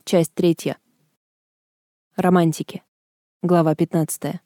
Часть 3. Романтики. Глава 15.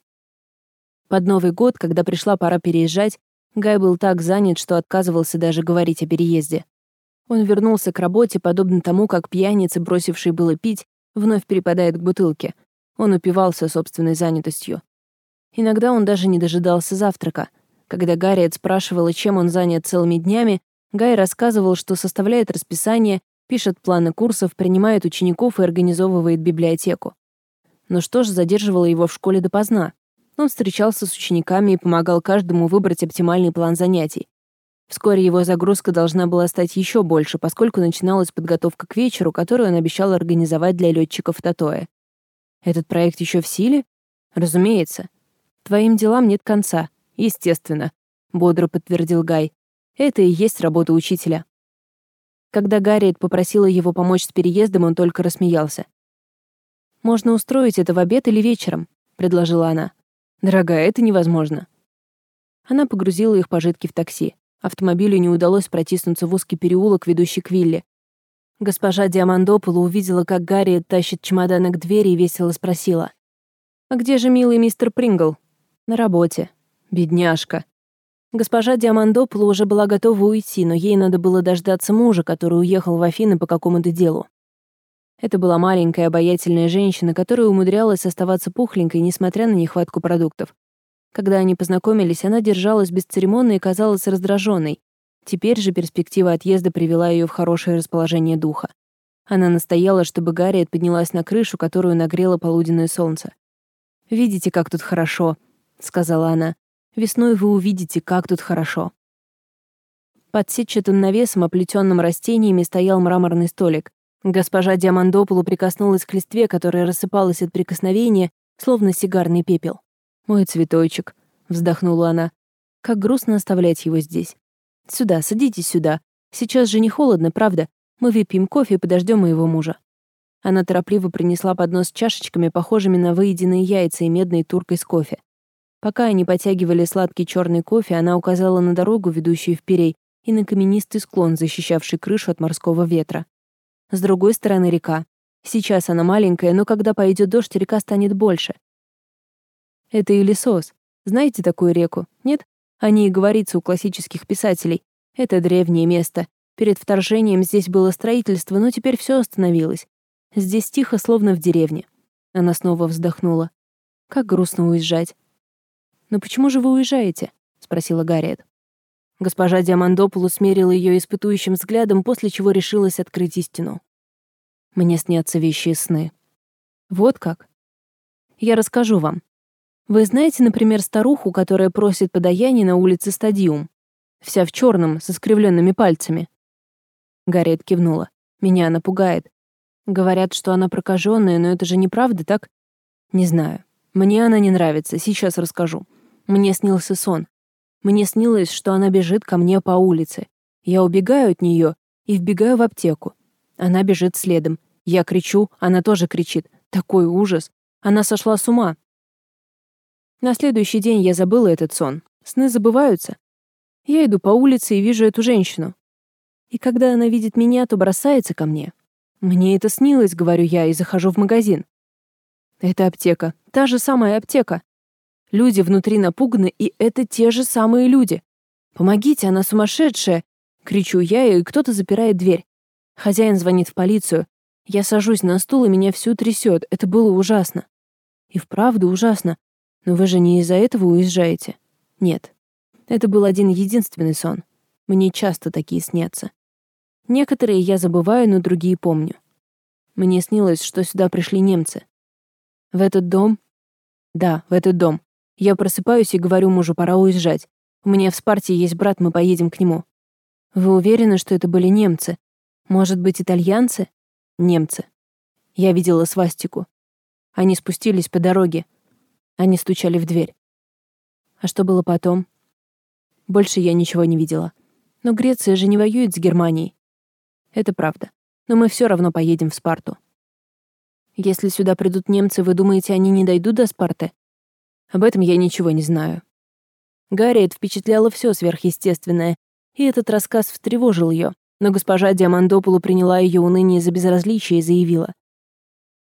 Под Новый год, когда пришла пора переезжать, Гай был так занят, что отказывался даже говорить о переезде. Он вернулся к работе, подобно тому, как пьяница, бросивший было пить, вновь перепадает к бутылке. Он упивался собственной занятостью. Иногда он даже не дожидался завтрака. Когда Гарриет спрашивала, чем он занят целыми днями, Гай рассказывал, что составляет расписание, пишет планы курсов, принимает учеников и организовывает библиотеку. Но что же задерживало его в школе допоздна? Он встречался с учениками и помогал каждому выбрать оптимальный план занятий. Вскоре его загрузка должна была стать еще больше, поскольку начиналась подготовка к вечеру, которую он обещал организовать для летчиков Тотоэ. Этот проект еще в силе? Разумеется. Твоим делам нет конца. Естественно, бодро подтвердил Гай. Это и есть работа учителя. Когда Гарриет попросила его помочь с переездом, он только рассмеялся. «Можно устроить это в обед или вечером», — предложила она. «Дорогая, это невозможно». Она погрузила их пожитки в такси. Автомобилю не удалось протиснуться в узкий переулок, ведущий к вилле. Госпожа Диамандополо увидела, как Гарриет тащит чемоданы к двери и весело спросила. «А где же милый мистер Прингл?» «На работе». «Бедняжка». Госпожа Диамандополо уже была готова уйти, но ей надо было дождаться мужа, который уехал в Афины по какому-то делу. Это была маленькая обаятельная женщина, которая умудрялась оставаться пухленькой, несмотря на нехватку продуктов. Когда они познакомились, она держалась бесцеремонно и казалась раздраженной. Теперь же перспектива отъезда привела ее в хорошее расположение духа. Она настояла, чтобы Гарриет поднялась на крышу, которую нагрело полуденное солнце. «Видите, как тут хорошо», — сказала она. «Весной вы увидите, как тут хорошо». Под сетчатым навесом, оплетенным растениями, стоял мраморный столик. Госпожа Диамандополо прикоснулась к листве, которая рассыпалась от прикосновения, словно сигарный пепел. «Мой цветочек», — вздохнула она. «Как грустно оставлять его здесь. Сюда, садитесь сюда. Сейчас же не холодно, правда? Мы выпьем кофе и подождем моего мужа». Она торопливо принесла поднос с чашечками, похожими на выеденные яйца, и медной туркой с кофе. Пока они потягивали сладкий черный кофе, она указала на дорогу, ведущую в Пирей, и на каменистый склон, защищавший крышу от морского ветра. С другой стороны река. Сейчас она маленькая, но когда пойдет дождь, река станет больше. Это Илисос. Знаете такую реку? Нет? О ней говорится у классических писателей. Это древнее место. Перед вторжением здесь было строительство, но теперь все остановилось. Здесь тихо, словно в деревне. Она снова вздохнула. Как грустно уезжать. «Но почему же вы уезжаете?» — спросила Гарриет. Госпожа Диамандополо смерила ее испытующим взглядом, после чего решилась открыть истину. «Мне снятся вещие сны». «Вот как?» «Я расскажу вам. Вы знаете, например, старуху, которая просит подаяние на улице Стадиум? Вся в черном, со скривленными пальцами». Гарриет кивнула. «Меня она пугает. Говорят, что она прокаженная, но это же неправда, так? Не знаю. Мне она не нравится, сейчас расскажу. Мне снился сон. Мне снилось, что она бежит ко мне по улице. Я убегаю от нее и вбегаю в аптеку. Она бежит следом. Я кричу, она тоже кричит. Такой ужас. Она сошла с ума. На следующий день я забыла этот сон. Сны забываются. Я иду по улице и вижу эту женщину. И когда она видит меня, то бросается ко мне. Мне это снилось, говорю я, и захожу в магазин. Это аптека. Та же самая аптека. Люди внутри напуганы, и это те же самые люди. «Помогите, она сумасшедшая!» — кричу я, и кто-то запирает дверь. Хозяин звонит в полицию. Я сажусь на стул, и меня всю трясет. Это было ужасно. И вправду ужасно. Но вы же не из-за этого уезжаете? Нет. Это был один единственный сон. Мне часто такие снятся. Некоторые я забываю, но другие помню. Мне снилось, что сюда пришли немцы. В этот дом? Да, в этот дом. Я просыпаюсь и говорю мужу, пора уезжать. У меня в Спарте есть брат, мы поедем к нему. Вы уверены, что это были немцы? Может быть, итальянцы? Немцы. Я видела свастику. Они спустились по дороге. Они стучали в дверь. А что было потом? Больше я ничего не видела. Но Греция же не воюет с Германией. Это правда. Но мы все равно поедем в Спарту. Если сюда придут немцы, вы думаете, они не дойдут до Спарты? Об этом я ничего не знаю. Гарриет впечатляло все сверхъестественное, и этот рассказ встревожил ее, но госпожа Диамандополо приняла ее уныние за безразличие и заявила.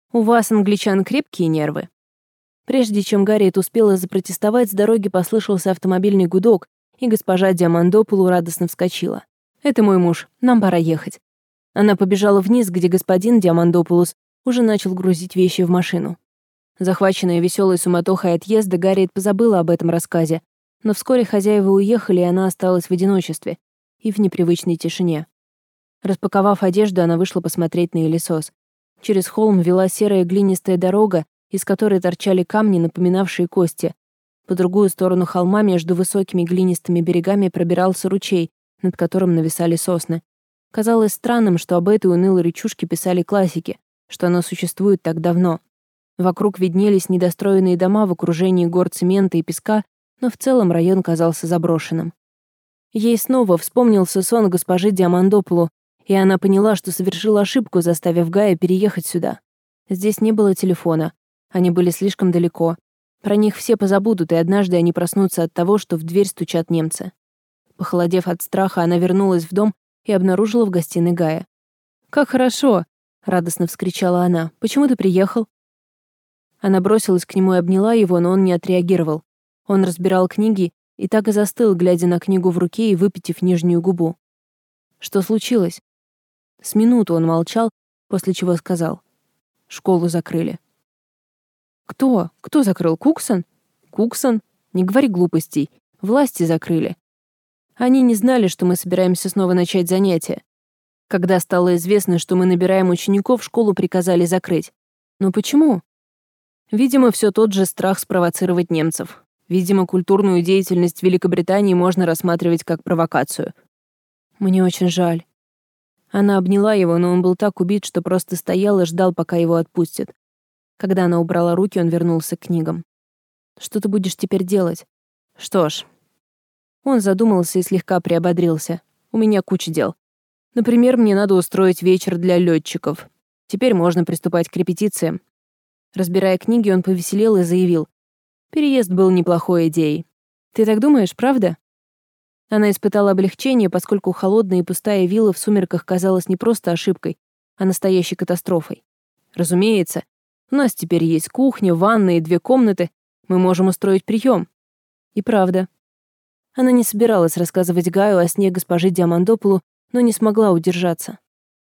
У вас, англичан, крепкие нервы». Прежде чем Гарриет успела запротестовать, с дороги послышался автомобильный гудок, и госпожа Диамандопулу радостно вскочила. «Это мой муж, нам пора ехать». Она побежала вниз, где господин Диамандопулус уже начал грузить вещи в машину. Захваченная веселой суматохой отъезда, Гарриет позабыла об этом рассказе, но вскоре хозяева уехали, и она осталась в одиночестве и в непривычной тишине. Распаковав одежду, она вышла посмотреть на Элисос. Через холм вела серая глинистая дорога, из которой торчали камни, напоминавшие кости. По другую сторону холма между высокими глинистыми берегами пробирался ручей, над которым нависали сосны. Казалось странным, что об этой унылой речушке писали классики, что она существует так давно. Вокруг виднелись недостроенные дома в окружении гор цемента и песка, но в целом район казался заброшенным. Ей снова вспомнился сон госпожи Диамандопулу, и она поняла, что совершила ошибку, заставив Гая переехать сюда. Здесь не было телефона, они были слишком далеко. Про них все позабудут, и однажды они проснутся от того, что в дверь стучат немцы. Похолодев от страха, она вернулась в дом и обнаружила в гостиной Гая. «Как хорошо!» — радостно вскричала она. «Почему ты приехал?» Она бросилась к нему и обняла его, но он не отреагировал. Он разбирал книги и так и застыл, глядя на книгу в руке и выпитив нижнюю губу. «Что случилось?» С минуту он молчал, после чего сказал. «Школу закрыли». «Кто? Кто закрыл? Куксон?» «Куксон? Не говори глупостей. Власти закрыли. Они не знали, что мы собираемся снова начать занятия. Когда стало известно, что мы набираем учеников, школу приказали закрыть. Но почему? Видимо, все тот же страх спровоцировать немцев. Видимо, культурную деятельность Великобритании можно рассматривать как провокацию. Мне очень жаль». Она обняла его, но он был так убит, что просто стоял и ждал, пока его отпустят. Когда она убрала руки, он вернулся к книгам. «Что ты будешь теперь делать?» «Что ж...» Он задумался и слегка приободрился. «У меня куча дел. Например, мне надо устроить вечер для летчиков. Теперь можно приступать к репетициям». Разбирая книги, он повеселел и заявил. «Переезд был неплохой идеей. Ты так думаешь, правда?» Она испытала облегчение, поскольку холодная и пустая вилла в сумерках казалась не просто ошибкой, а настоящей катастрофой. «Разумеется. У нас теперь есть кухня, ванная и 2 комнаты. Мы можем устроить прием». И правда. Она не собиралась рассказывать Гаю о сне госпожи Диамандопулу, но не смогла удержаться.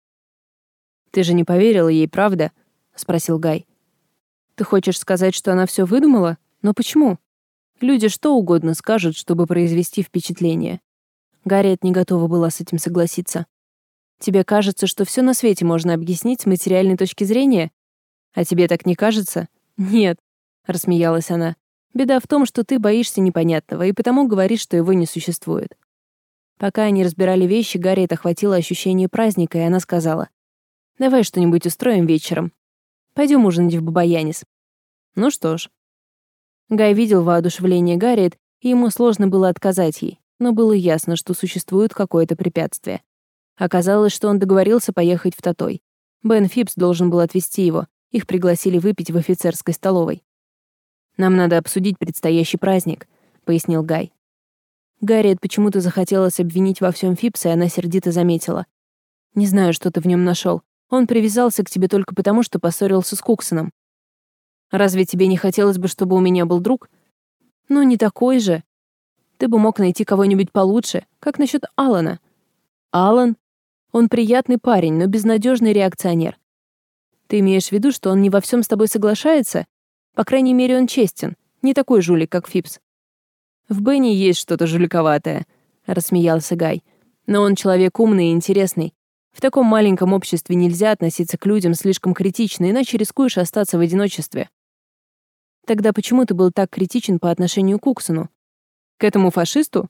«Ты же не поверила ей, правда?» — спросил Гай. «Ты хочешь сказать, что она все выдумала? Но почему? Люди что угодно скажут, чтобы произвести впечатление». Гарриет не готова была с этим согласиться. «Тебе кажется, что все на свете можно объяснить с материальной точки зрения? А тебе так не кажется?» «Нет», — рассмеялась она. «Беда в том, что ты боишься непонятного и потому говоришь, что его не существует». Пока они разбирали вещи, Гарриет охватило ощущение праздника, и она сказала: «Давай что-нибудь устроим вечером. Пойдем ужинать в Бабаянис». «Ну что ж». Гай видел воодушевление Гарриет, и ему сложно было отказать ей, но было ясно, что существует какое-то препятствие. Оказалось, что он договорился поехать в Татой. Бен Фипс должен был отвезти его, их пригласили выпить в офицерской столовой. «Нам надо обсудить предстоящий праздник», — пояснил Гай. Гарриет почему-то захотелось обвинить во всем Фипса, и она сердито заметила. «Не знаю, что ты в нем нашел. Он привязался к тебе только потому, что поссорился с Куксоном. Разве тебе не хотелось бы, чтобы у меня был друг? Ну, не такой же. Ты бы мог найти кого-нибудь получше. Как насчет Алана?» «Алан? Он приятный парень, но безнадежный реакционер. Ты имеешь в виду, что он не во всем с тобой соглашается? По крайней мере, он честен, не такой жулик, как Фипс». «В Бенни есть что-то жуликоватое», — рассмеялся Гай. «Но он человек умный и интересный. В таком маленьком обществе нельзя относиться к людям слишком критично, иначе рискуешь остаться в одиночестве». «Тогда почему ты был так критичен по отношению к Куксону? К этому фашисту?»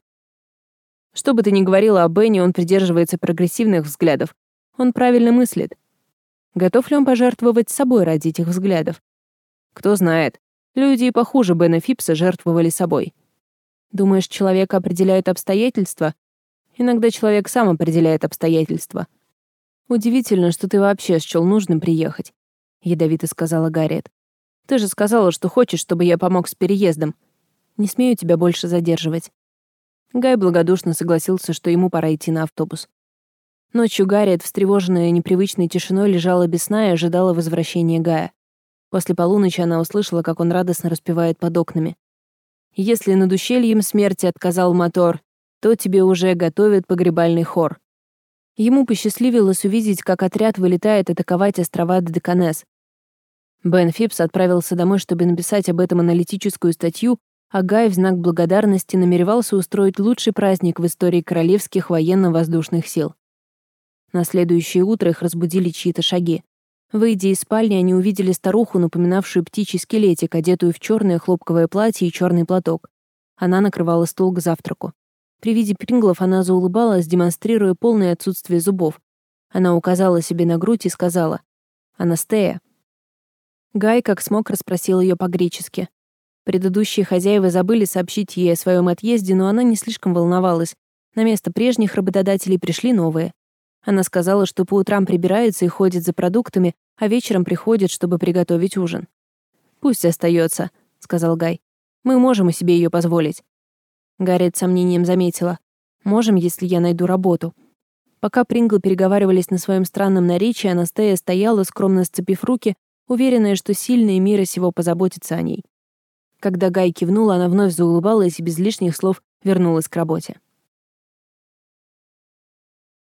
«Что бы ты ни говорила о Бенни, он придерживается прогрессивных взглядов. Он правильно мыслит. Готов ли он пожертвовать собой ради этих взглядов? Кто знает. Люди и похуже Бена Фипса жертвовали собой. Думаешь, человека определяют обстоятельства? Иногда человек сам определяет обстоятельства. Удивительно, что ты вообще счёл нужным приехать», — ядовито сказала Гарриет. «Ты же сказала, что хочешь, чтобы я помог с переездом. Не смею тебя больше задерживать». Гай благодушно согласился, что ему пора идти на автобус. Ночью Гарриет, встревоженная непривычной тишиной, лежала без сна и ожидала возвращения Гая. После полуночи она услышала, как он радостно распевает под окнами. «Если над ущельем смерти отказал мотор, то тебе уже готовят погребальный хор». Ему посчастливилось увидеть, как отряд вылетает атаковать острова Додеканес. Бен Фипс отправился домой, чтобы написать об этом аналитическую статью, а Гай в знак благодарности намеревался устроить лучший праздник в истории королевских военно-воздушных сил. На следующее утро их разбудили чьи-то шаги. Выйдя из спальни, они увидели старуху, напоминавшую птичий скелетик, одетую в черное хлопковое платье и черный платок. Она накрывала стол к завтраку. При виде Принглов она заулыбалась, демонстрируя полное отсутствие зубов. Она указала себе на грудь и сказала: «Анастея». Гай как смог расспросил ее по-гречески. Предыдущие хозяева забыли сообщить ей о своем отъезде, но она не слишком волновалась. На место прежних работодателей пришли новые. Она сказала, что по утрам прибирается и ходит за продуктами, а вечером приходит, чтобы приготовить ужин. «Пусть остается», — сказал Гай. «Мы можем себе ее позволить». Гарриет с сомнением заметила: «Можем, если я найду работу». Пока Принглы переговаривались на своем странном наречии, Анастея стояла, скромно сцепив руки, уверенная, что сильные мира сего позаботятся о ней. Когда Гай кивнул, она вновь заулыбалась и без лишних слов вернулась к работе.